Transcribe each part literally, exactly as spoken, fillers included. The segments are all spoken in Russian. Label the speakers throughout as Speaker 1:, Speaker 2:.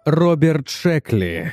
Speaker 1: Роберт Шекли.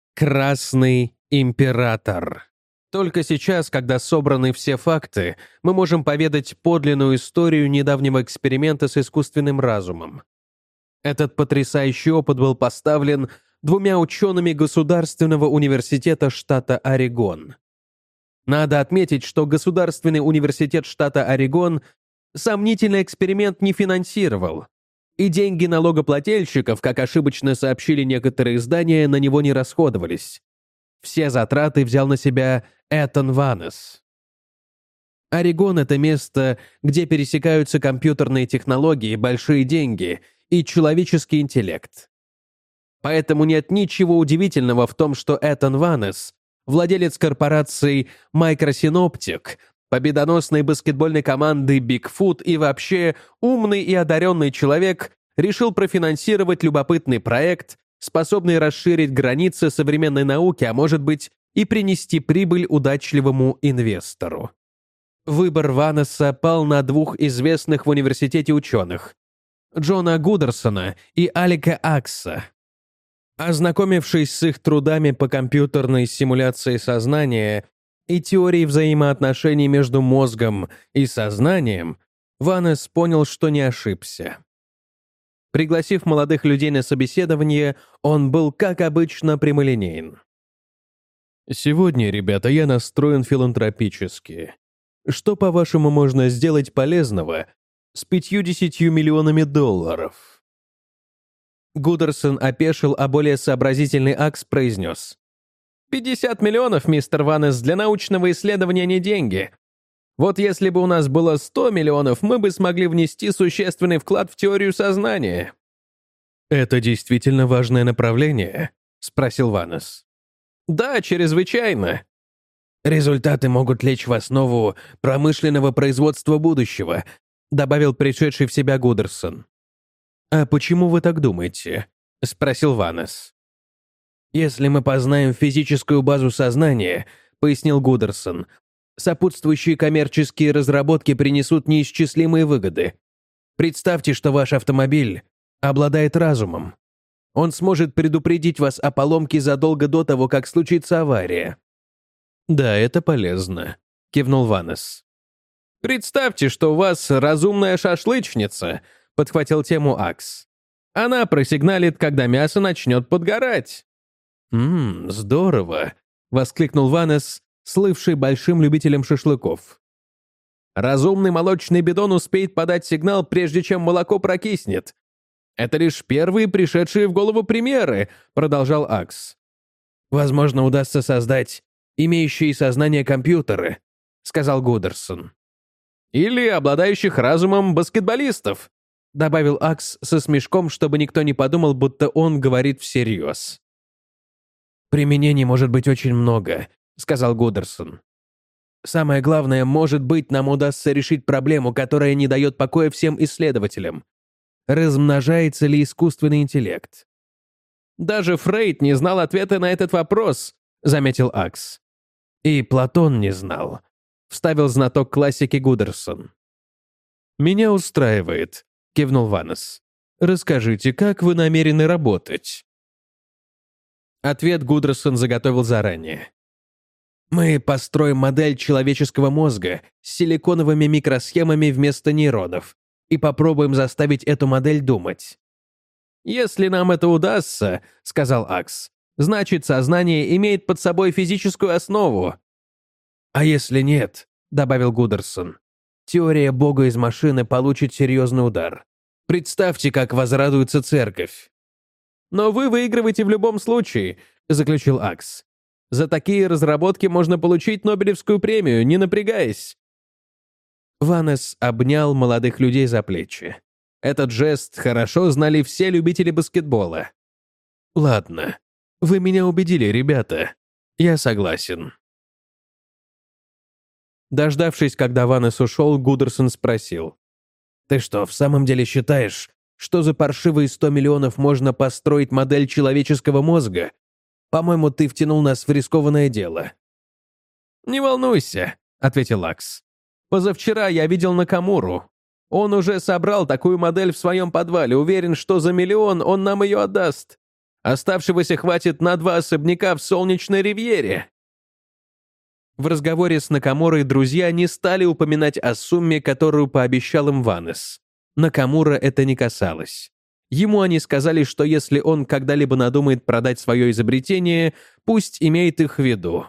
Speaker 1: Красный император. Только сейчас, когда собраны все факты, мы можем поведать подлинную историю недавнего эксперимента с искусственным разумом. Этот потрясающий опыт был поставлен двумя учеными Государственного университета штата Орегон. Надо отметить, что Государственный университет штата Орегон сомнительный эксперимент не финансировал, и деньги налогоплательщиков, как ошибочно сообщили некоторые издания, на него не расходовались. Все затраты взял на себя Этан Ванес. Орегон — это место, где пересекаются компьютерные технологии, большие деньги и человеческий интеллект. Поэтому нет ничего удивительного в том, что Этан Ванес, владелец корпорации Microsynoptic, победоносной баскетбольной команды Bigfoot и вообще умный и одаренный человек, решил профинансировать любопытный проект, способный расширить границы современной науки, а может быть и принести прибыль удачливому инвестору. Выбор Ванеса пал на двух известных в университете ученых — Джона Гудерсона и Алика Акса. Ознакомившись с их трудами по компьютерной симуляции сознания и теории взаимоотношений между мозгом и сознанием, Ванес понял, что не ошибся. Пригласив молодых людей на собеседование, он был, как обычно, прямолинеен. «Сегодня, ребята, я настроен филантропически. Что, по-вашему, можно сделать полезного с пятьюдесятью миллионами долларов?» Гудерсон опешил, а более сообразительный Акс произнес: «пятьдесят миллионов, мистер Ванес, для научного исследования не деньги. Вот если бы у нас было сто миллионов, мы бы смогли внести существенный вклад в теорию сознания». «Это действительно важное направление?» — спросил Ванес. «Да, чрезвычайно. Результаты могут лечь в основу промышленного производства будущего», — добавил пришедший в себя Гудерсон. «А почему вы так думаете?» — спросил Ванес. «Если мы познаем физическую базу сознания», — пояснил Гудерсон, «сопутствующие коммерческие разработки принесут неисчислимые выгоды. Представьте, что ваш автомобиль обладает разумом. Он сможет предупредить вас о поломке задолго до того, как случится авария». «Да, это полезно», — кивнул Ванес. «Представьте, что у вас разумная шашлычница», — подхватил тему Акс. «Она просигналит, когда мясо начнет подгорать». «Ммм, здорово», — воскликнул Ванес, слывший большим любителем шашлыков. «Разумный молочный бидон успеет подать сигнал, прежде чем молоко прокиснет. Это лишь первые пришедшие в голову примеры», — продолжал Акс. «Возможно, удастся создать имеющие сознание компьютеры», — сказал Гудерсон. «Или обладающих разумом баскетболистов», — добавил Акс со смешком, чтобы никто не подумал, будто он говорит всерьез. «Применений может быть очень много», — сказал Гудерсон. «Самое главное, может быть, нам удастся решить проблему, которая не дает покоя всем исследователям. Размножается ли искусственный интеллект?» «Даже Фрейд не знал ответа на этот вопрос», — заметил Акс. «И Платон не знал», — вставил знаток классики Гудерсон. «Меня устраивает», — кивнул Ванес. «Расскажите, как вы намерены работать?» Ответ Гудерсон заготовил заранее. «Мы построим модель человеческого мозга с силиконовыми микросхемами вместо нейронов и попробуем заставить эту модель думать». «Если нам это удастся», — сказал Акс, «значит, сознание имеет под собой физическую основу». «А если нет», — добавил Гудерсон, «теория Бога из машины получит серьезный удар. Представьте, как возрадуется церковь». «Но вы выигрываете в любом случае», — заключил Акс. «За такие разработки можно получить Нобелевскую премию, не напрягаясь». Ванес обнял молодых людей за плечи. Этот жест хорошо знали все любители баскетбола. «Ладно, вы меня убедили, ребята. Я согласен». Дождавшись, когда Ванес ушел, Гудерсон спросил: «Ты что, в самом деле считаешь, что за паршивые сто миллионов можно построить модель человеческого мозга? По-моему, ты втянул нас в рискованное дело». «Не волнуйся», — ответил Акс. «Позавчера я видел Накамуру. Он уже собрал такую модель в своем подвале, уверен, что за миллион он нам ее отдаст. Оставшегося хватит на два особняка в солнечной ривьере». В разговоре с Накамурой друзья не стали упоминать о сумме, которую пообещал им Ванес. Накамура это не касалось. Ему они сказали, что если он когда-либо надумает продать свое изобретение, пусть имеет их в виду.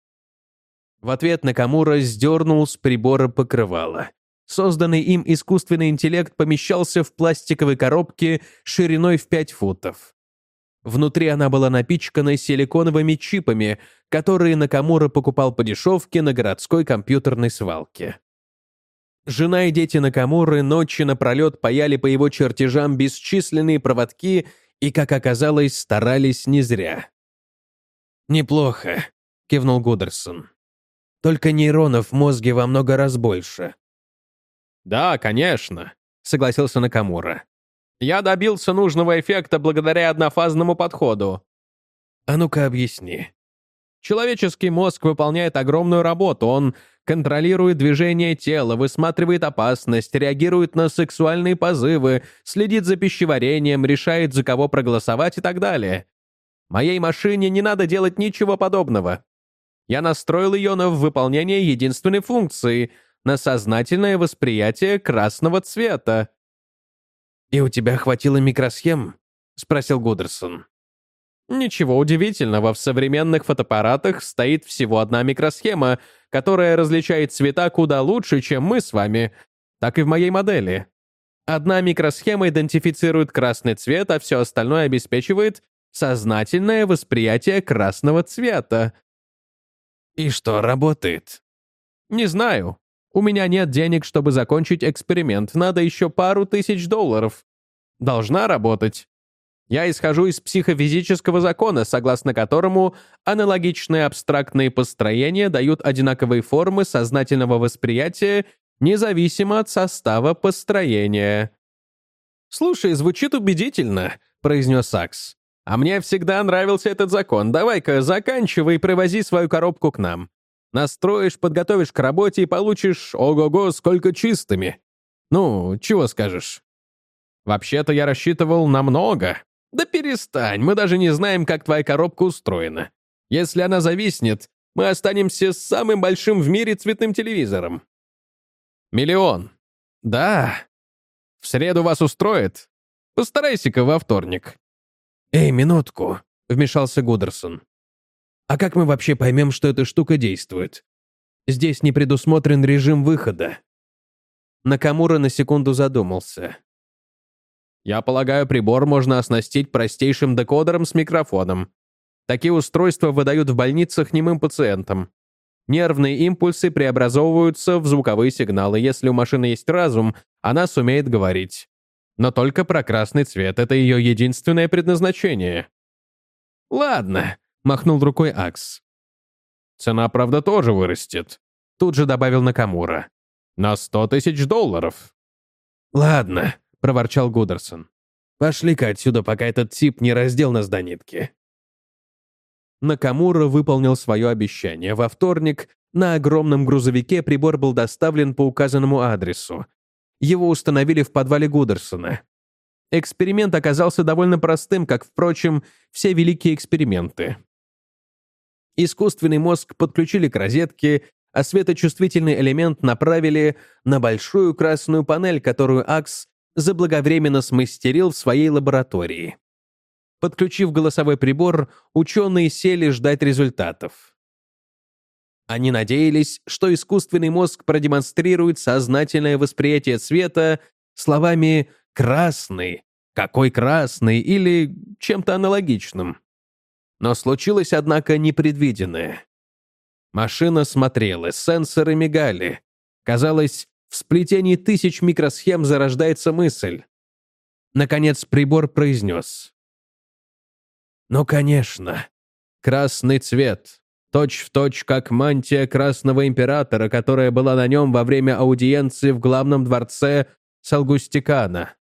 Speaker 1: В ответ Накамура сдернул с прибора покрывало. Созданный им искусственный интеллект помещался в пластиковой коробке шириной в пять футов. Внутри она была напичкана силиконовыми чипами, которые Накамура покупал по дешевке на городской компьютерной свалке. Жена и дети Накамуры ночи напролет паяли по его чертежам бесчисленные проводки и, как оказалось, старались не зря. «Неплохо», — кивнул Гудерсон. «Только нейронов в мозге во много раз больше». «Да, конечно», — согласился Накамура. «Я добился нужного эффекта благодаря однофазному подходу». «А ну-ка объясни». Человеческий мозг выполняет огромную работу. Он контролирует движение тела, высматривает опасность, реагирует на сексуальные позывы, следит за пищеварением, решает, за кого проголосовать и так далее. Моей машине не надо делать ничего подобного. Я настроил ее на выполнение единственной функции — на сознательное восприятие красного цвета. «И у тебя хватило микросхем?» — спросил Гудерсон. Ничего удивительного, в современных фотоаппаратах стоит всего одна микросхема, которая различает цвета куда лучше, чем мы с вами, так и в моей модели. Одна микросхема идентифицирует красный цвет, а все остальное обеспечивает сознательное восприятие красного цвета. И что, работает? Не знаю. У меня нет денег, чтобы закончить эксперимент. Надо еще пару тысяч долларов. Должна работать. Я исхожу из психофизического закона, согласно которому аналогичные абстрактные построения дают одинаковые формы сознательного восприятия, независимо от состава построения. «Слушай, звучит убедительно», — произнес Сакс. «А мне всегда нравился этот закон. Давай-ка заканчивай и привози свою коробку к нам. Настроишь, подготовишь к работе и получишь, ого-го, сколько чистыми. Ну, чего скажешь?» «Вообще-то я рассчитывал на много». «Да перестань, мы даже не знаем, как твоя коробка устроена. Если она зависнет, мы останемся с самым большим в мире цветным телевизором». «Миллион». «Да». «В среду вас устроит? Постарайся-ка во вторник». «Эй, минутку», — вмешался Гудерсон. «А как мы вообще поймем, что эта штука действует? Здесь не предусмотрен режим выхода». Накамура на секунду задумался. «Я полагаю, прибор можно оснастить простейшим декодером с микрофоном. Такие устройства выдают в больницах немым пациентам. Нервные импульсы преобразовываются в звуковые сигналы. Если у машины есть разум, она сумеет говорить. Но только про красный цвет. Это ее единственное предназначение». «Ладно», — махнул рукой Акс. «Цена, правда, тоже вырастет», — тут же добавил Накамура. «На сто тысяч долларов». «Ладно», — проворчал Гудерсон. «Пошли-ка отсюда, пока этот тип не раздел нас до нитки». Накамура выполнил свое обещание. Во вторник на огромном грузовике прибор был доставлен по указанному адресу. Его установили в подвале Гудерсона. Эксперимент оказался довольно простым, как, впрочем, все великие эксперименты. Искусственный мозг подключили к розетке, а светочувствительный элемент направили на большую красную панель, которую Акс заблаговременно смастерил в своей лаборатории. Подключив голосовой прибор, ученые сели ждать результатов. Они надеялись, что искусственный мозг продемонстрирует сознательное восприятие цвета словами «красный», «какой красный» или чем-то аналогичным. Но случилось, однако, непредвиденное. Машина смотрела, сенсоры мигали. Казалось, в сплетении тысяч микросхем зарождается мысль. Наконец прибор произнес. «Ну, конечно. Красный цвет. Точь-в-точь, как мантия Красного Императора, которая была на нем во время аудиенции в главном дворце Салгустикана».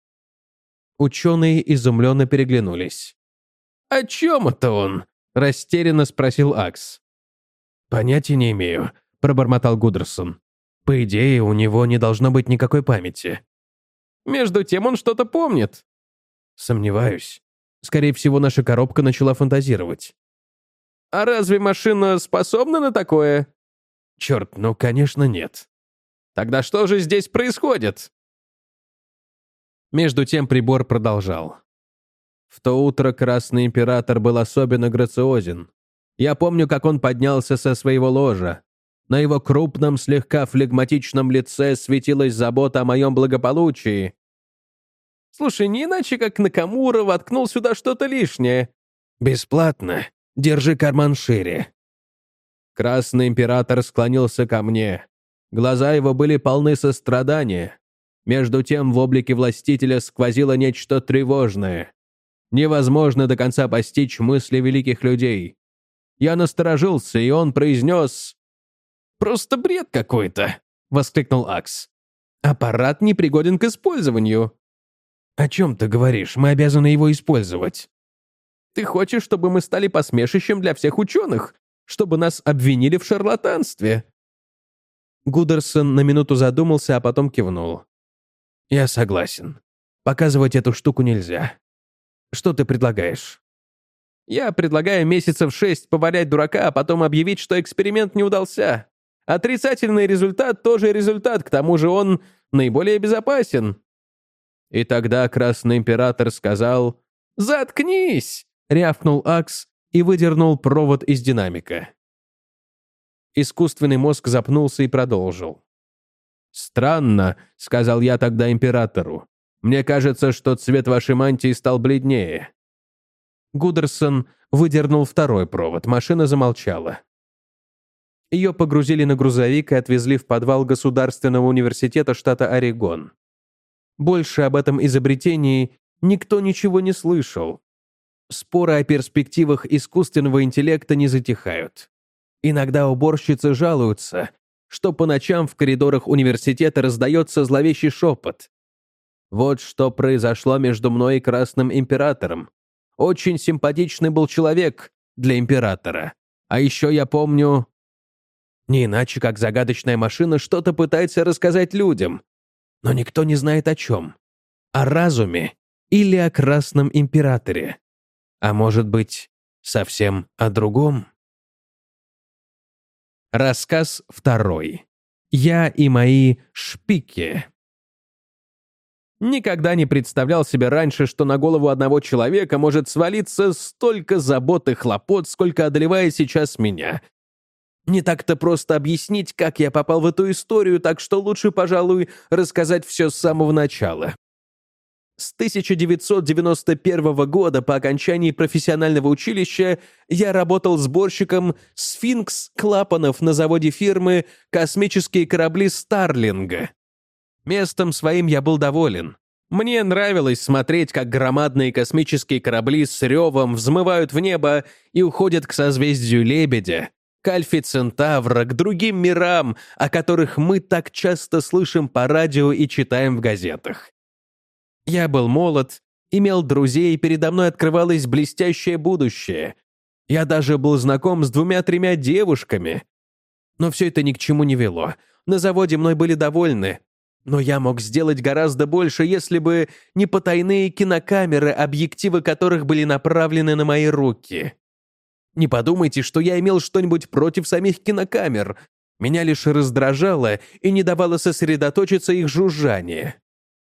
Speaker 1: Ученые изумленно переглянулись. «О чем это он?» — растерянно спросил Акс. «Понятия не имею», — пробормотал Гудерсон. «По идее, у него не должно быть никакой памяти». «Между тем он что-то помнит». «Сомневаюсь. Скорее всего, наша коробка начала фантазировать. «А разве машина способна на такое?» «Черт, ну, конечно, нет». «Тогда что же здесь происходит?» Между тем прибор продолжал. В то утро Красный Император был особенно грациозен. Я помню, как он поднялся со своего ложа. На его крупном, слегка флегматичном лице светилась забота о моем благополучии. «Слушай, не иначе, как Накамура воткнул сюда что-то лишнее». «Бесплатно. Держи карман шире». Красный Император склонился ко мне. Глаза его были полны сострадания. Между тем в облике властителя сквозило нечто тревожное. Невозможно до конца постичь мысли великих людей. Я насторожился, и он произнес: «Просто бред какой-то!» — воскликнул Акс. «Аппарат непригоден к использованию». «О чем ты говоришь? Мы обязаны его использовать». «Ты хочешь, чтобы мы стали посмешищем для всех ученых? Чтобы нас обвинили в шарлатанстве?» Гудерсон на минуту задумался, а потом кивнул. «Я согласен. Показывать эту штуку нельзя. Что ты предлагаешь?» «Я предлагаю месяцев шесть повалять дурака, а потом объявить, что эксперимент не удался. Отрицательный результат тоже результат, к тому же он наиболее безопасен». И тогда Красный Император сказал: «Заткнись!» — рявкнул Акс и выдернул провод из динамика. Искусственный мозг запнулся и продолжил. «Странно», — сказал я тогда Императору. «Мне кажется, что цвет вашей мантии стал бледнее». Гудерсон выдернул второй провод, машина замолчала. Ее погрузили на грузовик и отвезли в подвал Государственного университета штата Орегон. Больше об этом изобретении никто ничего не слышал. Споры о перспективах искусственного интеллекта не затихают. Иногда уборщицы жалуются, что по ночам в коридорах университета раздается зловещий шепот. Вот что произошло между мной и Красным Императором. Очень симпатичный был человек для императора. А еще я помню... Не иначе, как загадочная машина что-то пытается рассказать людям. Но никто не знает о чем. О разуме или о Красном Императоре. А может быть, совсем о другом? Рассказ второй. Я и мои шпики. Никогда не представлял себе раньше, что на голову одного человека может свалиться столько забот и хлопот, сколько одолевает сейчас меня. Не так-то просто объяснить, как я попал в эту историю, так что лучше, пожалуй, рассказать все с самого начала. С тысяча девятьсот девяносто первого года по окончании профессионального училища я работал сборщиком сфинкс-клапанов на заводе фирмы «Космические корабли Старлинга». Местом своим я был доволен. Мне нравилось смотреть, как громадные космические корабли с ревом взмывают в небо и уходят к созвездию Лебедя, к Альфе Центавра, к другим мирам, о которых мы так часто слышим по радио и читаем в газетах. Я был молод, имел друзей, передо мной открывалось блестящее будущее. Я даже был знаком с двумя-тремя девушками. Но все это ни к чему не вело. На заводе мной были довольны. Но я мог сделать гораздо больше, если бы не потайные кинокамеры, объективы которых были направлены на мои руки. Не подумайте, что я имел что-нибудь против самих кинокамер. Меня лишь раздражало и не давало сосредоточиться их жужжание.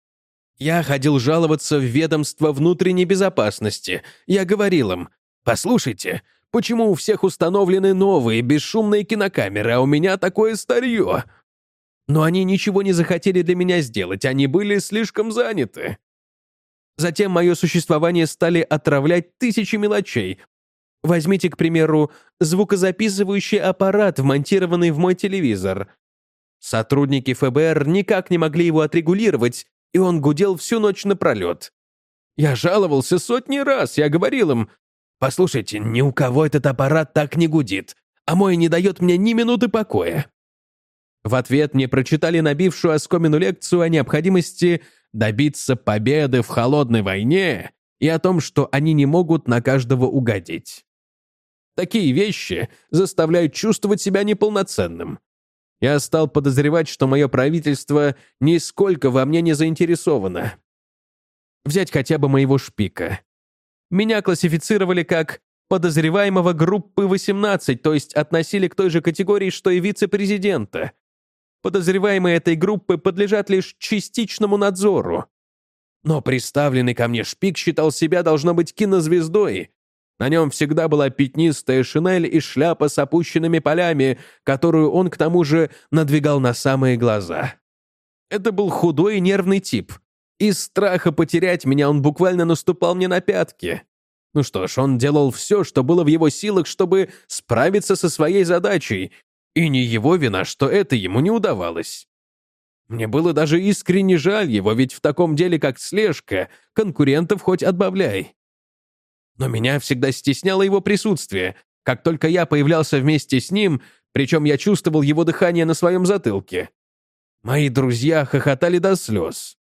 Speaker 1: Я ходил жаловаться в ведомство внутренней безопасности. Я говорил им: «Послушайте, почему у всех установлены новые бесшумные кинокамеры, а у меня такое старье?» Но они ничего не захотели для меня сделать, они были слишком заняты. Затем мое существование стали отравлять тысячи мелочей. Возьмите, к примеру, звукозаписывающий аппарат, вмонтированный в мой телевизор. Сотрудники эф бэ эр никак не могли его отрегулировать, и он гудел всю ночь напролет. Я жаловался сотни раз, я говорил им: «Послушайте, ни у кого этот аппарат так не гудит, а мой не дает мне ни минуты покоя». В ответ мне прочитали набившую оскомину лекцию о необходимости добиться победы в холодной войне и о том, что они не могут на каждого угодить. Такие вещи заставляют чувствовать себя неполноценным. Я стал подозревать, что мое правительство нисколько во мне не заинтересовано. Взять хотя бы моего шпика. Меня классифицировали как подозреваемого группы восемнадцать, то есть относили к той же категории, что и вице-президента. Подозреваемые этой группы подлежат лишь частичному надзору. Но приставленный ко мне шпик считал себя, должно быть, кинозвездой. На нем всегда была пятнистая шинель и шляпа с опущенными полями, которую он, к тому же, надвигал на самые глаза. Это был худой и нервный тип. Из страха потерять меня он буквально наступал мне на пятки. Ну что ж, он делал все, что было в его силах, чтобы справиться со своей задачей, и не его вина, что это ему не удавалось. Мне было даже искренне жаль его, ведь в таком деле, как слежка, конкурентов хоть отбавляй. Но меня всегда стесняло его присутствие. Как только я появлялся вместе с ним, причем я чувствовал его дыхание на своем затылке. Мои друзья хохотали до слез.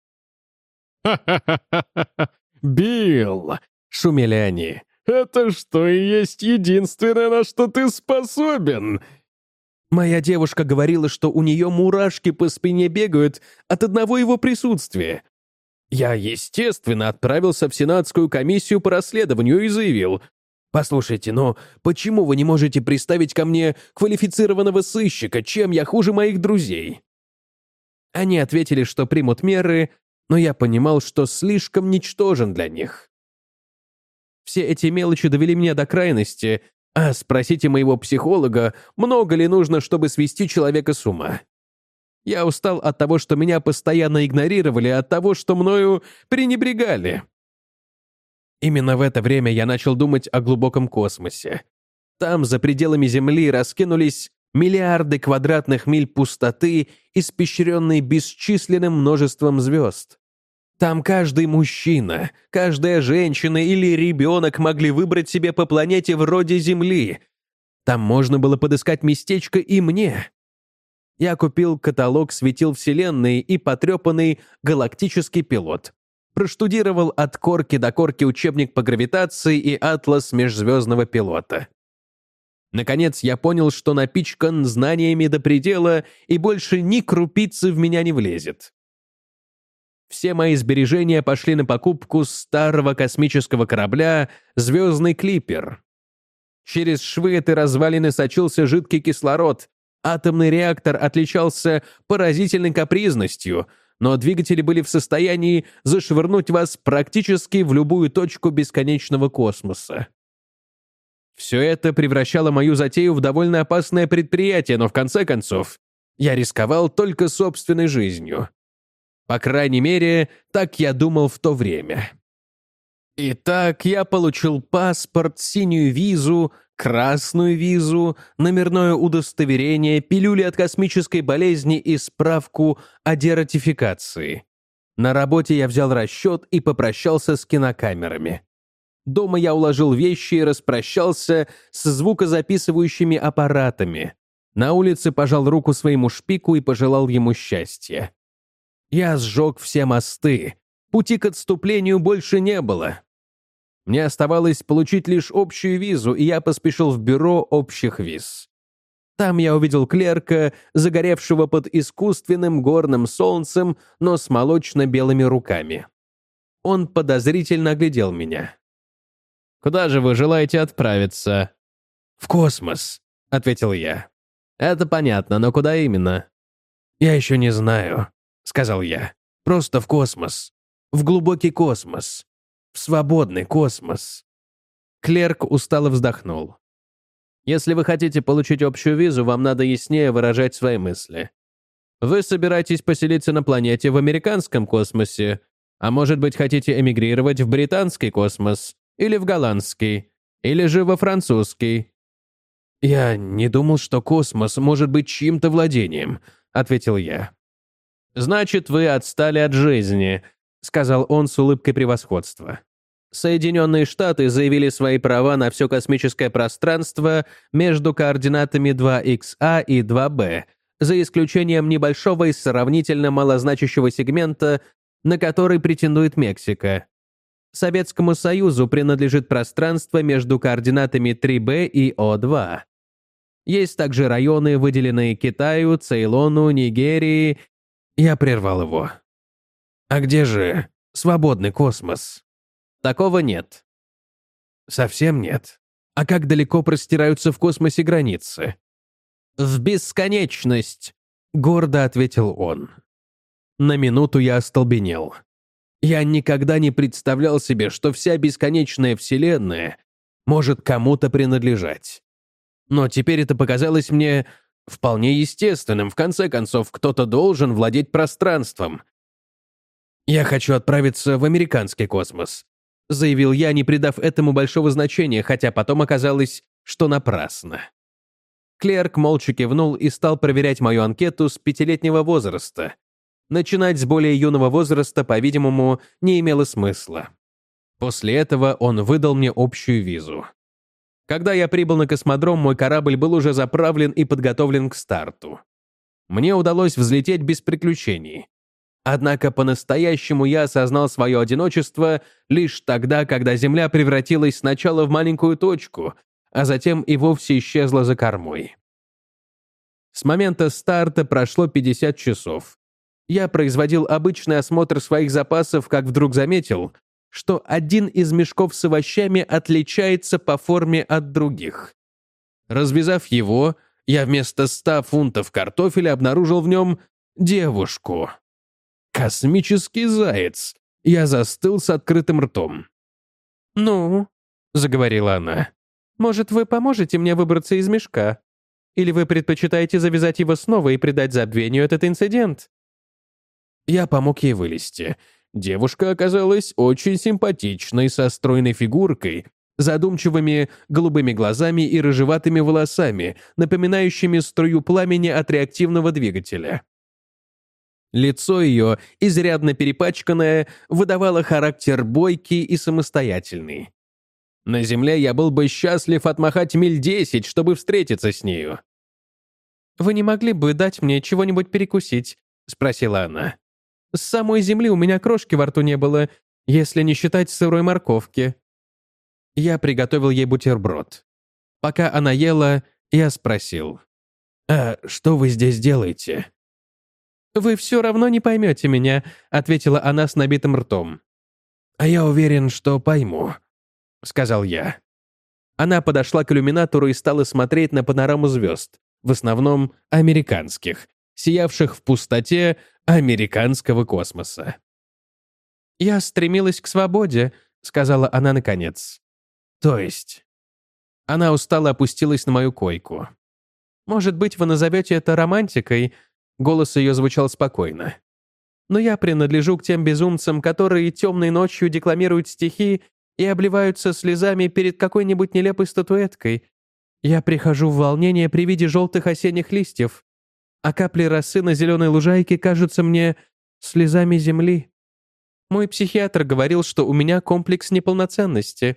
Speaker 2: «Ха-ха-ха-ха! Билл!» — шумели они. «Это что и есть единственное, на что ты способен!»
Speaker 1: Моя девушка говорила, что у нее мурашки по спине бегают от одного его присутствия. Я, естественно, отправился в Сенатскую комиссию по расследованию и заявил: «Послушайте, но почему вы не можете приставить ко мне квалифицированного сыщика, чем я хуже моих друзей?» Они ответили, что примут меры, но я понимал, что слишком ничтожен для них. Все эти мелочи довели меня до крайности, а спросите моего психолога, много ли нужно, чтобы свести человека с ума. Я устал от того, что меня постоянно игнорировали, от того, что мною пренебрегали. Именно в это время я начал думать о глубоком космосе. Там, за пределами Земли, раскинулись миллиарды квадратных миль пустоты, испещренной бесчисленным множеством звезд. Там каждый мужчина, каждая женщина или ребенок могли выбрать себе по планете вроде Земли. Там можно было подыскать местечко и мне. Я купил каталог светил Вселенной и потрепанный галактический пилот. Проштудировал от корки до корки учебник по гравитации и атлас межзвездного пилота. Наконец я понял, что напичкан знаниями до предела и больше ни крупицы в меня не влезет. Все мои сбережения пошли на покупку старого космического корабля «Звездный клипер». Через швы этой развалины сочился жидкий кислород. Атомный реактор отличался поразительной капризностью, но двигатели были в состоянии зашвырнуть вас практически в любую точку бесконечного космоса. Все это превращало мою затею в довольно опасное предприятие, но в конце концов я рисковал только собственной жизнью. По крайней мере, так я думал в то время. Итак, я получил паспорт, синюю визу, красную визу, номерное удостоверение, пилюли от космической болезни и справку о дератификации. На работе я взял расчет и попрощался с кинокамерами. Дома я уложил вещи и распрощался с звукозаписывающими аппаратами. На улице пожал руку своему шпику и пожелал ему счастья. Я сжег все мосты. Пути к отступлению больше не было. Мне оставалось получить лишь общую визу, и я поспешил в бюро общих виз. Там я увидел клерка, загоревшего под искусственным горным солнцем, но с молочно-белыми руками. Он подозрительно оглядел меня. «Куда же вы желаете отправиться?» «В космос», — ответил я. «Это понятно, но куда именно?» «Я еще не знаю», — сказал я. «Просто в космос. В глубокий космос. В свободный космос». Клерк устало вздохнул. «Если вы хотите получить общую визу, вам надо яснее выражать свои мысли. Вы собираетесь поселиться на планете в американском космосе, а может быть, хотите эмигрировать в британский космос, или в голландский, или же во французский». «Я не думал, что космос может быть чьим-то владением», — ответил я. «Значит, вы отстали от жизни», — сказал он с улыбкой превосходства. «Соединенные Штаты заявили свои права на все космическое пространство между координатами два икс а и два бэ, за исключением небольшого и сравнительно малозначащего сегмента, на который претендует Мексика. Советскому Союзу принадлежит пространство между координатами три бэ и о два. Есть также районы, выделенные Китаю, Цейлону, Нигерии». Я прервал его. «А где же свободный космос?» «Такого нет. Совсем нет. А как далеко простираются в космосе границы? В бесконечность, гордо ответил он. На минуту я остолбенел. Я никогда не представлял себе, что вся бесконечная Вселенная может кому-то принадлежать. Но теперь это показалось мне вполне естественным. В конце концов, кто-то должен владеть пространством. «Я хочу отправиться в американский космос», — заявил я, не придав этому большого значения, хотя потом оказалось, что напрасно. Клерк молча кивнул и стал проверять мою анкету с пятилетнего возраста. Начинать с более юного возраста, по-видимому, не имело смысла. После этого он выдал мне общую визу. Когда я прибыл на космодром, мой корабль был уже заправлен и подготовлен к старту. Мне удалось взлететь без приключений. Однако по-настоящему я осознал свое одиночество лишь тогда, когда Земля превратилась сначала в маленькую точку, а затем и вовсе исчезла за кормой. С момента старта прошло пятьдесят часов. Я производил обычный осмотр своих запасов, как вдруг заметил, что один из мешков с овощами отличается по форме от других. Развязав его, я вместо ста фунтов картофеля обнаружил в нем девушку. Космический заяц. Я застыл с открытым ртом. «Ну», — заговорила она, — «может, вы поможете мне выбраться из мешка? Или вы предпочитаете завязать его снова и придать забвению этот инцидент?» Я помог ей вылезти. Девушка оказалась очень симпатичной, со стройной фигуркой, задумчивыми голубыми глазами и рыжеватыми волосами, напоминающими струю пламени от реактивного двигателя. Лицо ее, изрядно перепачканное, выдавало характер бойкий и самостоятельный. На Земле я был бы счастлив отмахать миль десять, чтобы встретиться с нею. «Вы не могли бы дать мне чего-нибудь перекусить?» — спросила она. «С самой Земли у меня крошки во рту не было, если не считать сырой морковки». Я приготовил ей бутерброд. Пока она ела, я спросил: «А что вы здесь делаете?» «Вы все равно не поймете меня», — ответила она с набитым ртом. «А я уверен, что пойму», — сказал я. Она подошла к иллюминатору и стала смотреть на панораму звезд, в основном американских, сиявших в пустоте американского космоса. «Я стремилась к свободе», — сказала она наконец. «То есть?» Она устало опустилась на мою койку. «Может быть, вы назовете это романтикой?» Голос ее звучал спокойно. «Но я принадлежу к тем безумцам, которые темной ночью декламируют стихи и обливаются слезами перед какой-нибудь нелепой статуэткой. Я прихожу в волнение при виде желтых осенних листьев, а капли росы на зеленой лужайке кажутся мне слезами земли. Мой психиатр говорил, что у меня комплекс неполноценности».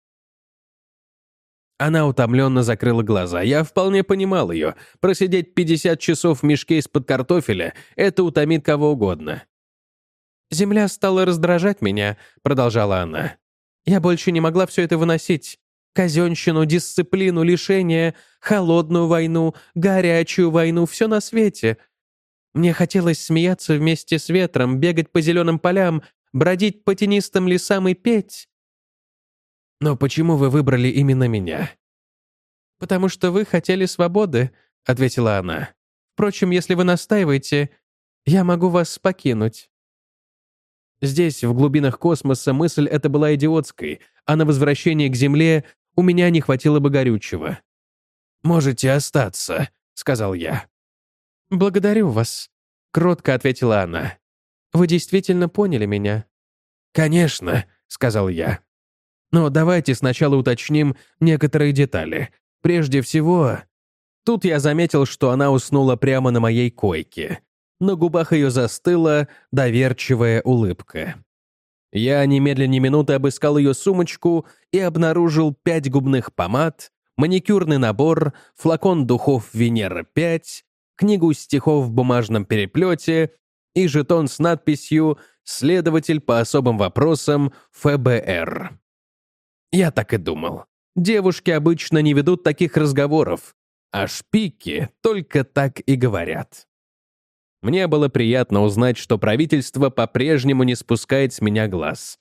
Speaker 1: Она утомленно закрыла глаза. Я вполне понимал ее. Просидеть пятьдесят часов в мешке из-под картофеля — это утомит кого угодно. «Земля стала раздражать меня», — продолжала она. «Я больше не могла все это выносить. Казенщину, дисциплину, лишение, холодную войну, горячую войну — все на свете. Мне хотелось смеяться вместе с ветром, бегать по зеленым полям, бродить по тенистым лесам и петь». «Но почему вы выбрали именно меня?» «Потому что вы хотели свободы», — ответила она. «Впрочем, если вы настаиваете, я могу вас покинуть». Здесь, в глубинах космоса, мысль эта была идиотской, а на возвращение к Земле у меня не хватило бы горючего. «Можете остаться», — сказал я. «Благодарю вас», — кротко ответила она. «Вы действительно поняли меня». «Конечно», — сказал я. «Но давайте сначала уточним некоторые детали. Прежде всего...» Тут я заметил, что она уснула прямо на моей койке. На губах ее застыла доверчивая улыбка. Я немедленно ни минуты обыскал ее сумочку и обнаружил пять губных помад, маникюрный набор, флакон духов Венера пять, книгу стихов в бумажном переплете и жетон с надписью «Следователь по особым вопросам эф бэ эр». Я так и думал. Девушки обычно не ведут таких разговоров, а шпики только так и говорят. Мне было приятно узнать, что правительство по-прежнему не спускает с меня глаз.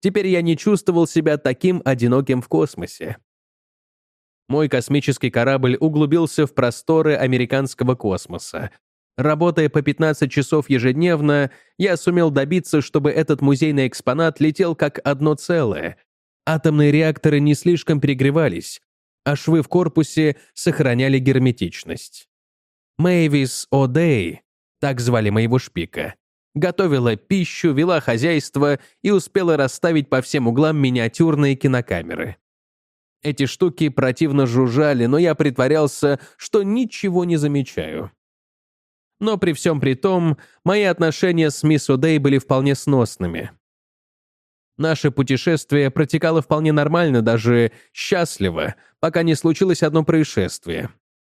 Speaker 1: Теперь я не чувствовал себя таким одиноким в космосе. Мой космический корабль углубился в просторы американского космоса. Работая по пятнадцать часов ежедневно, я сумел добиться, чтобы этот музейный экспонат летел как одно целое. Атомные реакторы не слишком перегревались, а швы в корпусе сохраняли герметичность. Мэйвис О'Дэй, так звали моего шпика, готовила пищу, вела хозяйство и успела расставить по всем углам миниатюрные кинокамеры. Эти штуки противно жужжали, но я притворялся, что ничего не замечаю. Но при всем при том, мои отношения с мисс О'Дэй были вполне сносными. Наше путешествие протекало вполне нормально, даже счастливо, пока не случилось одно происшествие.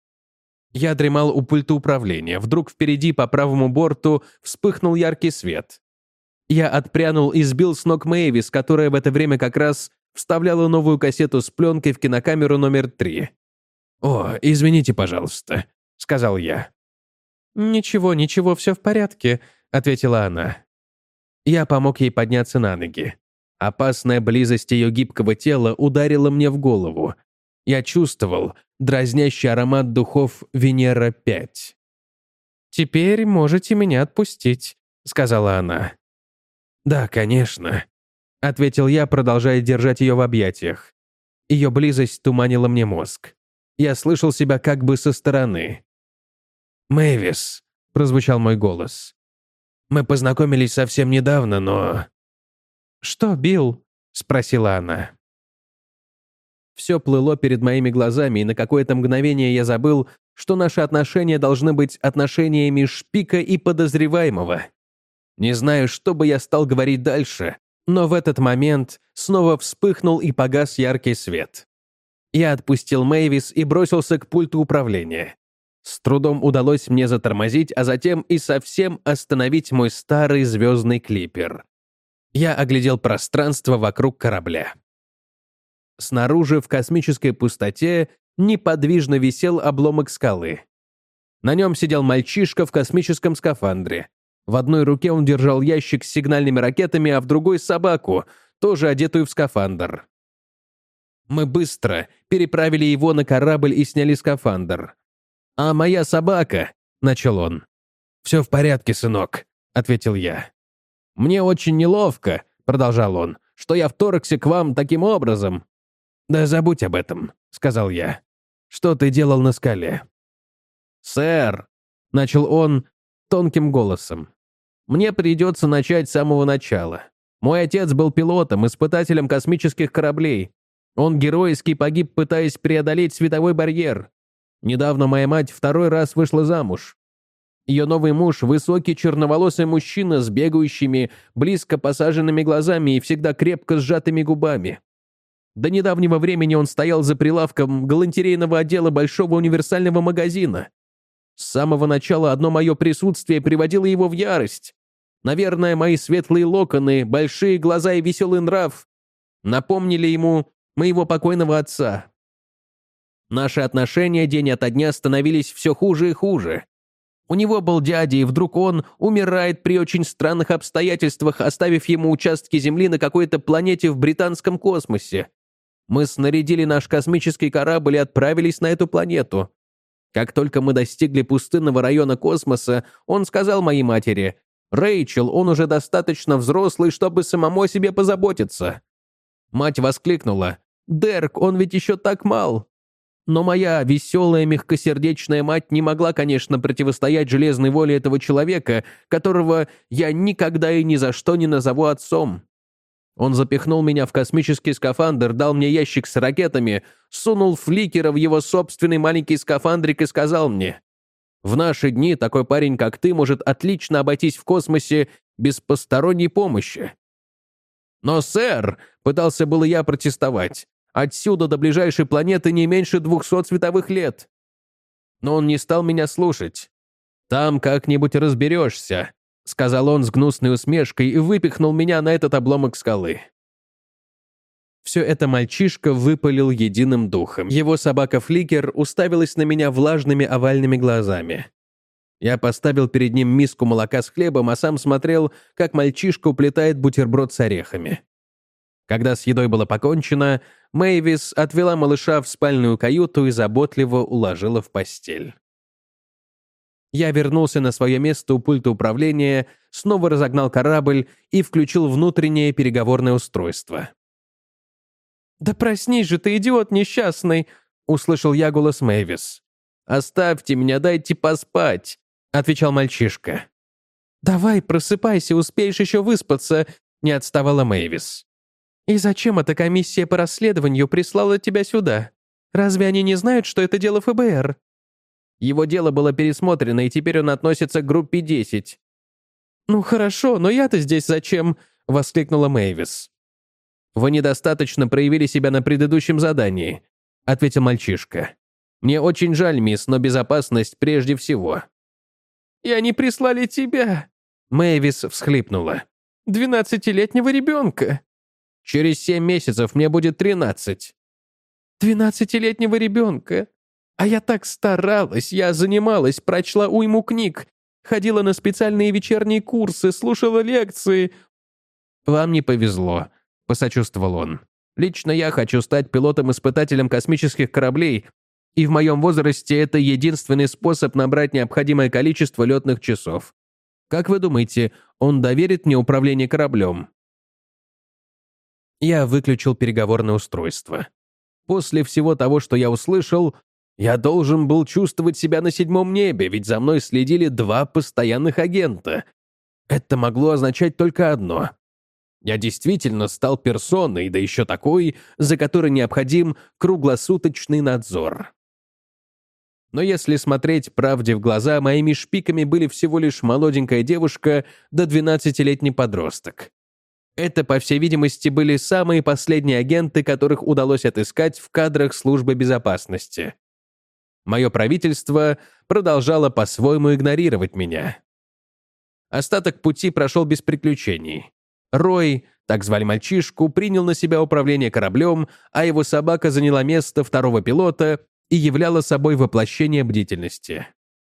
Speaker 1: Я дремал у пульта управления. Вдруг впереди по правому борту вспыхнул яркий свет. Я отпрянул и сбил с ног Мэйвис, которая в это время как раз вставляла новую кассету с пленкой в кинокамеру номер три. «О, извините, пожалуйста», — сказал я. «Ничего, ничего, все в порядке», — ответила она. Я помог ей подняться на ноги. Опасная близость ее гибкого тела ударила мне в голову. Я чувствовал дразнящий аромат духов Венера пять. «Теперь можете меня отпустить», — сказала она. «Да, конечно», — ответил я, продолжая держать ее в объятиях. Ее близость туманила мне мозг. Я слышал себя как бы со стороны. «Мэйвис», — прозвучал мой голос. «Мы познакомились совсем недавно, но...» «Что, Билл?» — спросила она. Все плыло перед моими глазами, и на какое-то мгновение я забыл, что наши отношения должны быть отношениями шпика и подозреваемого. Не знаю, что бы я стал говорить дальше, но в этот момент снова вспыхнул и погас яркий свет. Я отпустил Мэйвис и бросился к пульту управления. С трудом удалось мне затормозить, а затем и совсем остановить мой старый звездный клипер. Я оглядел пространство вокруг корабля. Снаружи, в космической пустоте, неподвижно висел обломок скалы. На нем сидел мальчишка в космическом скафандре. В одной руке он держал ящик с сигнальными ракетами, а в другой — собаку, тоже одетую в скафандр. Мы быстро переправили его на корабль и сняли скафандр. «А моя собака», — начал он. «Все в порядке, сынок», — ответил я. «Мне очень неловко», — продолжал он, «что я вторгся к вам таким образом». «Да забудь об этом», — сказал я. «Что ты делал на скале?» «Сэр», — начал он тонким голосом, «мне придется начать с самого начала. Мой отец был пилотом, испытателем космических кораблей. Он героически погиб, пытаясь преодолеть световой барьер. Недавно моя мать второй раз вышла замуж. Ее новый муж — высокий черноволосый мужчина с бегающими, близко посаженными глазами и всегда крепко сжатыми губами. До недавнего времени он стоял за прилавком галантерейного отдела большого универсального магазина. С самого начала одно мое присутствие приводило его в ярость. Наверное, мои светлые локоны, большие глаза и веселый нрав напомнили ему моего покойного отца. Наши отношения день ото дня становились все хуже и хуже. У него был дядя, и вдруг он умирает при очень странных обстоятельствах, оставив ему участки земли на какой-то планете в британском космосе. Мы снарядили наш космический корабль и отправились на эту планету. Как только мы достигли пустынного района космоса, он сказал моей матери: «Рэйчел, он уже достаточно взрослый, чтобы самому о себе позаботиться». Мать воскликнула: «Дерк, он ведь еще так мал». Но моя веселая, мягкосердечная мать не могла, конечно, противостоять железной воле этого человека, которого я никогда и ни за что не назову отцом. Он запихнул меня в космический скафандр, дал мне ящик с ракетами, сунул фликера в его собственный маленький скафандрик и сказал мне: «В наши дни такой парень, как ты, может отлично обойтись в космосе без посторонней помощи». «Но, сэр», — пытался было я протестовать, «отсюда до ближайшей планеты не меньше двухсот световых лет». Но он не стал меня слушать. «Там как-нибудь разберешься», — сказал он с гнусной усмешкой и выпихнул меня на этот обломок скалы. Все это мальчишка выпалил единым духом. Его собака Фликер уставилась на меня влажными овальными глазами. Я поставил перед ним миску молока с хлебом, а сам смотрел, как мальчишка уплетает бутерброд с орехами. Когда с едой было покончено, Мэйвис отвела малыша в спальную каюту и заботливо уложила в постель. Я вернулся на свое место у пульта управления, снова разогнал корабль и включил внутреннее переговорное устройство. «Да проснись же ты, идиот несчастный!» — услышал я голос Мэйвис. «Оставьте меня, дайте поспать», — отвечал мальчишка. «Давай, просыпайся, успеешь еще выспаться», — не отставала Мэйвис. «И зачем эта комиссия по расследованию прислала тебя сюда? Разве они не знают, что это дело эф бэ эр?» Его дело было пересмотрено, и теперь он относится к группе десять. «Ну хорошо, но я-то здесь зачем?» — воскликнула Мэйвис. «Вы недостаточно проявили себя на предыдущем задании», — ответил мальчишка. «Мне очень жаль, мисс, но безопасность прежде всего». «И они прислали тебя», — Мэйвис всхлипнула. «Двенадцатилетнего ребенка». «Через семь месяцев мне будет тринадцать». «Двенадцатилетнего ребенка? А я так старалась, я занималась, прочла уйму книг, ходила на специальные вечерние курсы, слушала лекции». «Вам не повезло», — посочувствовал он. «Лично я хочу стать пилотом-испытателем космических кораблей, и в моем возрасте это единственный способ набрать необходимое количество летных часов. Как вы думаете, он доверит мне управление кораблем?» Я выключил переговорное устройство. После всего того, что я услышал, я должен был чувствовать себя на седьмом небе, ведь за мной следили два постоянных агента. Это могло означать только одно. Я действительно стал персоной, да еще такой, за которой необходим круглосуточный надзор. Но если смотреть правде в глаза, моими шпиками были всего лишь молоденькая девушка да двенадцатилетний подросток. Это, по всей видимости, были самые последние агенты, которых удалось отыскать в кадрах службы безопасности. Мое правительство продолжало по-своему игнорировать меня. Остаток пути прошел без приключений. Рой, так звали мальчишку, принял на себя управление кораблем, а его собака заняла место второго пилота и являла собой воплощение бдительности.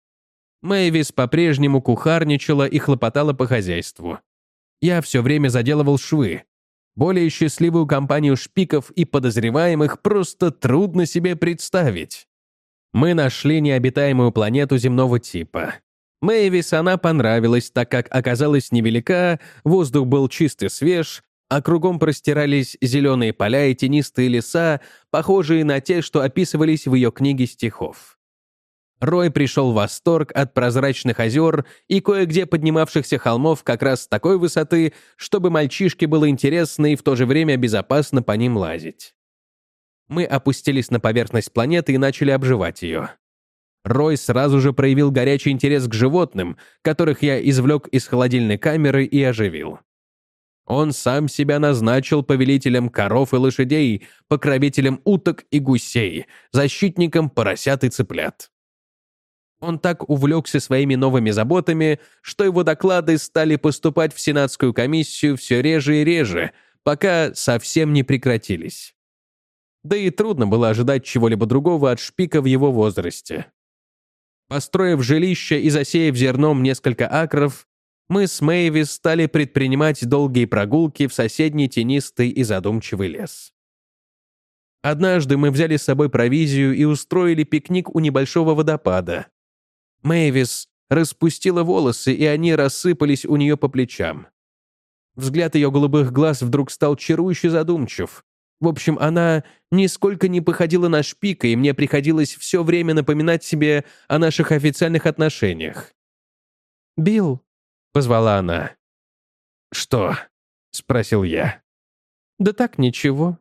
Speaker 1: Мэйвис по-прежнему кухарничала и хлопотала по хозяйству. Я все время заделывал швы. Более счастливую компанию шпиков и подозреваемых просто трудно себе представить. Мы нашли необитаемую планету земного типа. Мэйвис она понравилась, так как оказалась невелика, воздух был чист и свеж, а кругом простирались зеленые поля и тенистые леса, похожие на те, что описывались в ее книге стихов. Рой пришел в восторг от прозрачных озер и кое-где поднимавшихся холмов как раз с такой высоты, чтобы мальчишке было интересно и в то же время безопасно по ним лазить. Мы опустились на поверхность планеты и начали обживать ее. Рой сразу же проявил горячий интерес к животным, которых я извлек из холодильной камеры и оживил. Он сам себя назначил повелителем коров и лошадей, покровителем уток и гусей, защитником поросят и цыплят. Он так увлекся своими новыми заботами, что его доклады стали поступать в Сенатскую комиссию все реже и реже, пока совсем не прекратились. Да и трудно было ожидать чего-либо другого от шпика в его возрасте. Построив жилище и засеяв зерном несколько акров, мы с Мэйвис стали предпринимать долгие прогулки в соседний тенистый и задумчивый лес. Однажды мы взяли с собой провизию и устроили пикник у небольшого водопада. Мэйвис распустила волосы, и они рассыпались у нее по плечам. Взгляд ее голубых глаз вдруг стал чарующе задумчив. В общем, она нисколько не походила на шпика, и мне приходилось все время напоминать себе о наших официальных отношениях. «Билл», — позвала она. «Что?» — спросил я. «Да так, ничего».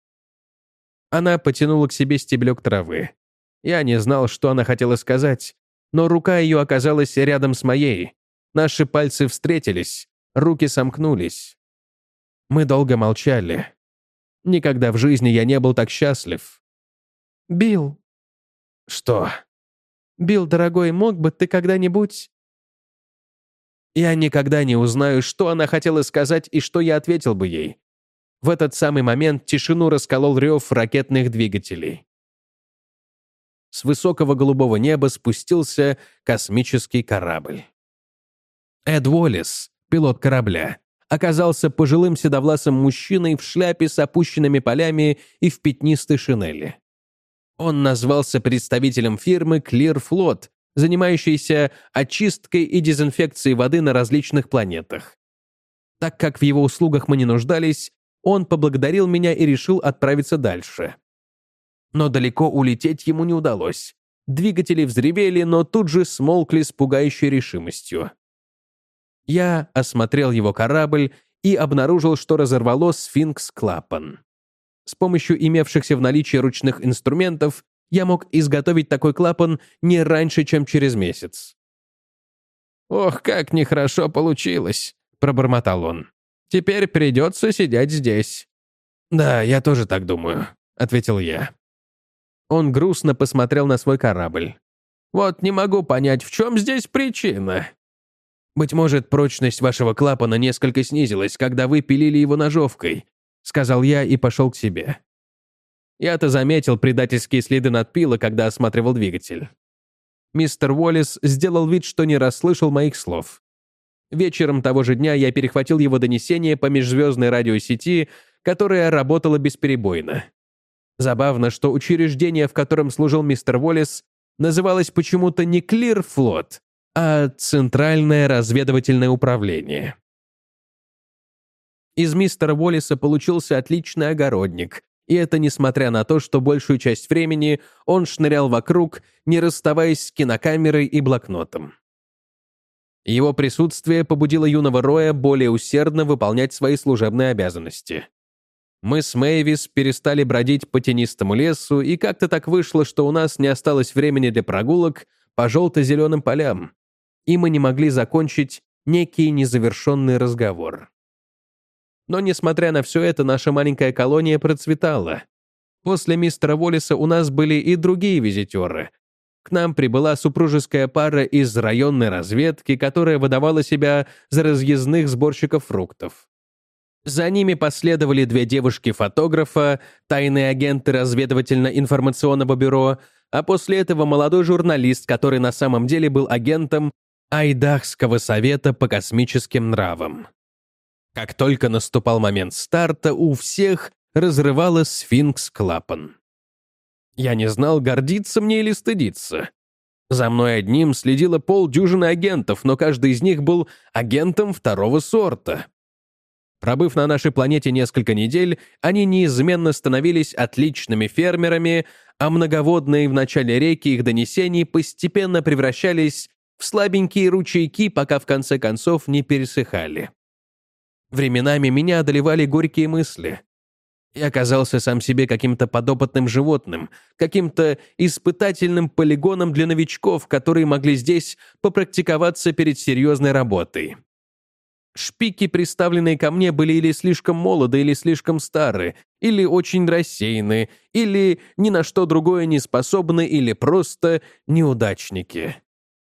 Speaker 1: Она потянула к себе стебелек травы. Я не знал, что она хотела сказать, но рука ее оказалась рядом с моей. Наши пальцы встретились, руки сомкнулись. Мы долго молчали. Никогда в жизни я не был так счастлив. «Билл». «Что?» «Билл, дорогой, мог бы ты когда-нибудь...» Я никогда не узнаю, что она хотела сказать и что я ответил бы ей. В этот самый момент тишину расколол рев ракетных двигателей. С высокого голубого неба спустился космический корабль. Эд Уоллес, пилот корабля, оказался пожилым седовласым мужчиной в шляпе с опущенными полями и в пятнистой шинели. Он назвался представителем фирмы Clear Float, занимающейся очисткой и дезинфекцией воды на различных планетах. Так как в его услугах мы не нуждались, он поблагодарил меня и решил отправиться дальше. Но далеко улететь ему не удалось. Двигатели взревели, но тут же смолкли с пугающей решимостью. Я осмотрел его корабль и обнаружил, что разорвало сфинкс-клапан. С помощью имевшихся в наличии ручных инструментов я мог изготовить такой клапан не раньше, чем через месяц. «Ох, как нехорошо получилось», — пробормотал он. «Теперь придется сидеть здесь». «Да, я тоже так думаю», — ответил я. Он грустно посмотрел на свой корабль. «Вот не могу понять, в чем здесь причина?» «Быть может, прочность вашего клапана несколько снизилась, когда вы пилили его ножовкой», — сказал я и пошел к себе. Я-то заметил предательские следы надпила, когда осматривал двигатель. Мистер Уоллес сделал вид, что не расслышал моих слов. Вечером того же дня я перехватил его донесение по межзвездной радиосети, которая работала бесперебойно. Забавно, что учреждение, в котором служил мистер Уоллес, называлось почему-то не Clear Float, а Центральное разведывательное управление. Из мистера Уоллеса получился отличный огородник, и это несмотря на то, что большую часть времени он шнырял вокруг, не расставаясь с кинокамерой и блокнотом. Его присутствие побудило юного Роя более усердно выполнять свои служебные обязанности. Мы с Мэйвис перестали бродить по тенистому лесу, и как-то так вышло, что у нас не осталось времени для прогулок по желто-зеленым полям, и мы не могли закончить некий незавершенный разговор. Но, несмотря на все это, наша маленькая колония процветала. После мистера Уоллеса у нас были и другие визитеры. К нам прибыла супружеская пара из районной разведки, которая выдавала себя за разъездных сборщиков фруктов. За ними последовали две девушки-фотографа, тайные агенты разведывательно-информационного бюро, а после этого молодой журналист, который на самом деле был агентом Айдахского совета по космическим нравам. Как только наступал момент старта, у всех разрывало сфинкс-клапан. Я не знал, гордиться мне или стыдиться. За мной одним следило полдюжины агентов, но каждый из них был агентом второго сорта. Пробыв на нашей планете несколько недель, они неизменно становились отличными фермерами, а многоводные в начале реки их донесений постепенно превращались в слабенькие ручейки, пока в конце концов не пересыхали. Временами меня одолевали горькие мысли. Я оказался сам себе каким-то подопытным животным, каким-то испытательным полигоном для новичков, которые могли здесь попрактиковаться перед серьезной работой. Шпики, представленные ко мне, были или слишком молоды, или слишком стары, или очень рассеяны, или ни на что другое не способны, или просто неудачники.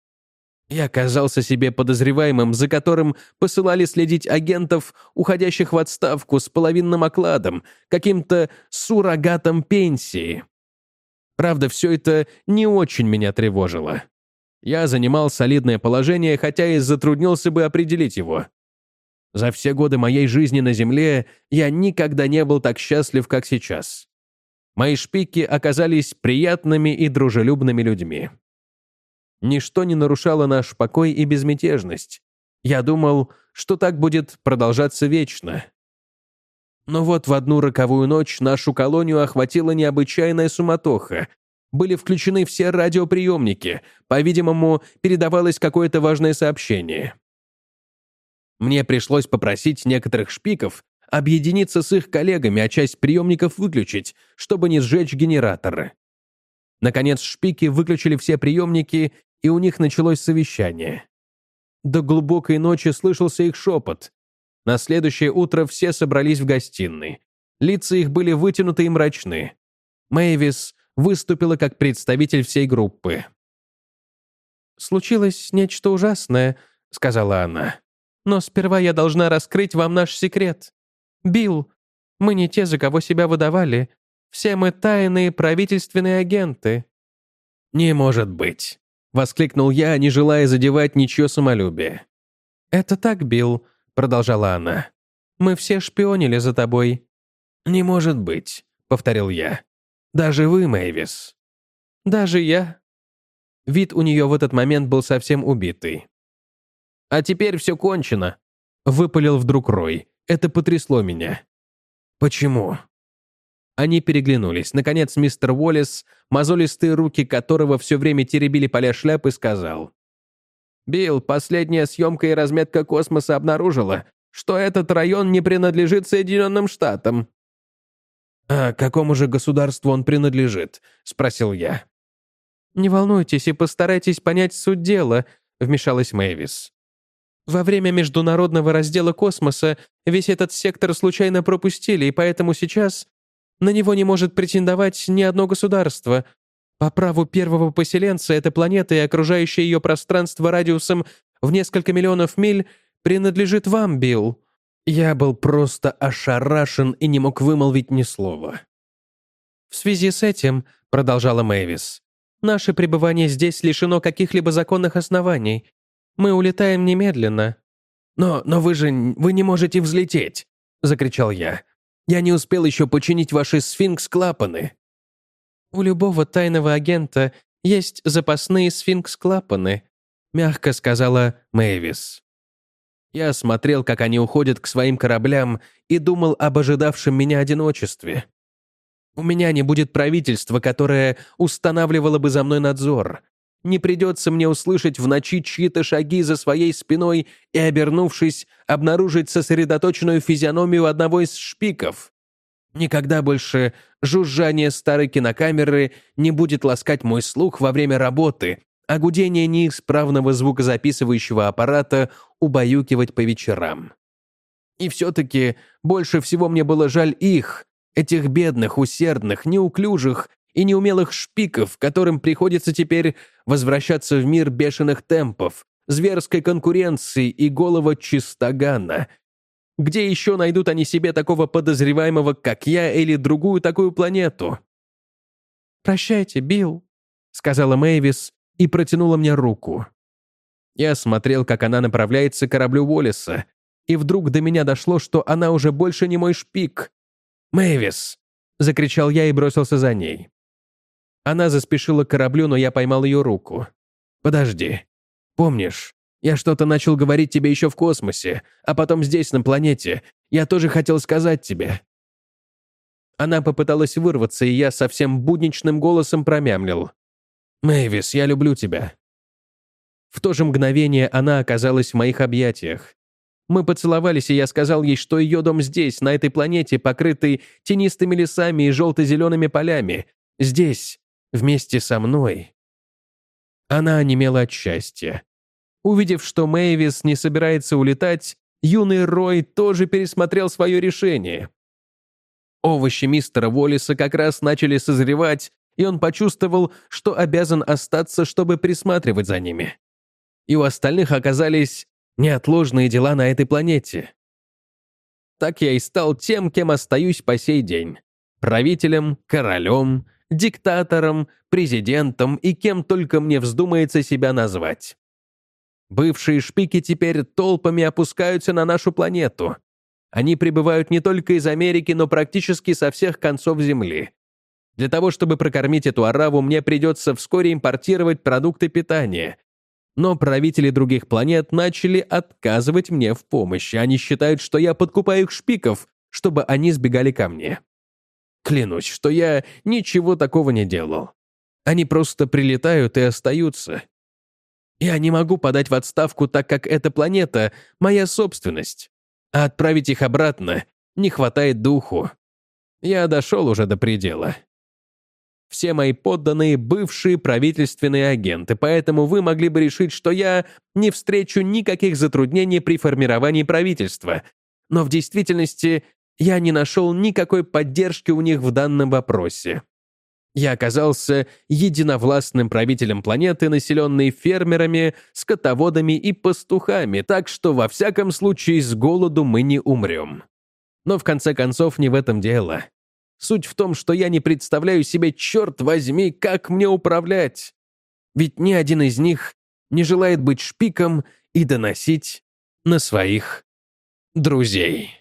Speaker 1: Я оказался себе подозреваемым, за которым посылали следить агентов, уходящих в отставку с половинным окладом, каким-то суррогатом пенсии. Правда, все это не очень меня тревожило. Я занимал солидное положение, хотя и затруднился бы определить его. За все годы моей жизни на Земле я никогда не был так счастлив, как сейчас. Мои шпики оказались приятными и дружелюбными людьми. Ничто не нарушало наш покой и безмятежность. Я думал, что так будет продолжаться вечно. Но вот в одну роковую ночь нашу колонию охватила необычайная суматоха. Были включены все радиоприемники. По-видимому, передавалось какое-то важное сообщение. Мне пришлось попросить некоторых шпиков объединиться с их коллегами, а часть приемников выключить, чтобы не сжечь генераторы. Наконец, шпики выключили все приемники, и у них началось совещание. До глубокой ночи слышался их шепот. На следующее утро все собрались в гостиной. Лица их были вытянуты и мрачны. Мэйвис выступила как представитель всей группы. «Случилось нечто ужасное», — сказала она. «Но сперва я должна раскрыть вам наш секрет. Билл, мы не те, за кого себя выдавали. Все мы тайные правительственные агенты». «Не может быть», — воскликнул я, не желая задевать ничье самолюбие. «Это так, Билл», — продолжала она. Мы все шпионили за тобой».
Speaker 2: «Не может быть», — повторил я. «Даже вы, Мэйвис».
Speaker 1: «Даже я».
Speaker 2: Вид у нее в этот момент был совсем убитый. «А теперь все кончено», — выпалил вдруг Рой. Это потрясло меня. «Почему?» Они переглянулись. Наконец мистер Уоллес, мозолистые руки которого все время теребили поля шляпы, сказал: «Билл, последняя съемка и разметка космоса обнаружила, что этот район не принадлежит Соединенным Штатам». «А какому же государству он принадлежит?» — спросил я.
Speaker 1: «Не волнуйтесь и постарайтесь понять суть дела», — вмешалась Мэйвис. «Во время международного раздела космоса весь этот сектор случайно пропустили, и поэтому сейчас на него не может претендовать ни одно государство. По праву первого поселенца эта планета и окружающее ее пространство радиусом в несколько миллионов миль принадлежит вам, Билл».
Speaker 2: Я был просто ошарашен и не мог вымолвить ни слова.
Speaker 1: «В связи с этим», — продолжала Мэйвис, «наше пребывание здесь лишено каких-либо законных оснований. Мы улетаем немедленно».
Speaker 2: «Но, но вы же, вы не можете взлететь!» — закричал я. «Я не успел еще починить ваши сфинкс-клапаны».
Speaker 1: «У любого тайного агента есть запасные сфинкс-клапаны», — мягко сказала Мэйвис.
Speaker 2: Я смотрел, как они уходят к своим кораблям, и думал об ожидавшем меня одиночестве. У меня не будет правительства, которое устанавливало бы за мной надзор. Не придется мне услышать в ночи чьи-то шаги за своей спиной и, обернувшись, обнаружить сосредоточенную физиономию одного из шпиков. Никогда больше жужжание старой кинокамеры не будет ласкать мой слух во время работы, а гудение неисправного звукозаписывающего аппарата убаюкивать по вечерам. И все-таки больше всего мне было жаль их, этих бедных, усердных, неуклюжих и неумелых шпиков, которым приходится теперь возвращаться в мир бешеных темпов, зверской конкуренции и голого чистогана. Где еще найдут они себе такого подозреваемого, как я, или другую такую планету?
Speaker 1: «Прощайте, Билл», — сказала Мэйвис и протянула мне руку.
Speaker 2: Я смотрел, как она направляется к кораблю Уоллеса, и вдруг до меня дошло, что она уже больше не мой шпик. «Мэйвис!» — закричал я и бросился за ней. Она заспешила к кораблю, но я поймал ее руку. «Подожди. Помнишь, я что-то начал говорить тебе еще в космосе, а потом здесь, на планете. Я тоже хотел сказать тебе». Она попыталась вырваться, и я совсем будничным голосом промямлил: «Мэйвис, я люблю тебя». В то же мгновение она оказалась в моих объятиях. Мы поцеловались, и я сказал ей, что ее дом здесь, на этой планете, покрытый тенистыми лесами и желто-зелеными полями. Здесь, вместе со мной. Она онемела от счастья. Увидев, что Мэйвис не собирается улетать, юный Рой тоже пересмотрел свое решение. Овощи мистера Уоллеса как раз начали созревать, и он почувствовал, что обязан остаться, чтобы присматривать за ними. И у остальных оказались неотложные дела на этой планете. Так я и стал тем, кем остаюсь по сей день. Правителем, королем, диктатором, президентом и кем только мне вздумается себя назвать. Бывшие шпики теперь толпами опускаются на нашу планету. Они прибывают не только из Америки, но практически со всех концов Земли. Для того, чтобы прокормить эту ораву, мне придется вскоре импортировать продукты питания. Но правители других планет начали отказывать мне в помощи. Они считают, что я подкупаю их шпиков, чтобы они сбегали ко мне. Клянусь, что я ничего такого не делал. Они просто прилетают и остаются. Я не могу подать в отставку, так как эта планета — моя собственность. А отправить их обратно не хватает духу. Я дошел уже до предела. Все мои подданные — бывшие правительственные агенты, поэтому вы могли бы решить, что я не встречу никаких затруднений при формировании правительства. Но в действительности я не нашел никакой поддержки у них в данном вопросе. Я оказался единовластным правителем планеты, населенной фермерами, скотоводами и пастухами, так что во всяком случае с голоду мы не умрем. Но в конце концов не в этом дело. Суть в том, что я не представляю себе, черт возьми, как мне управлять. Ведь ни один из них не желает быть шпиком и доносить на своих друзей.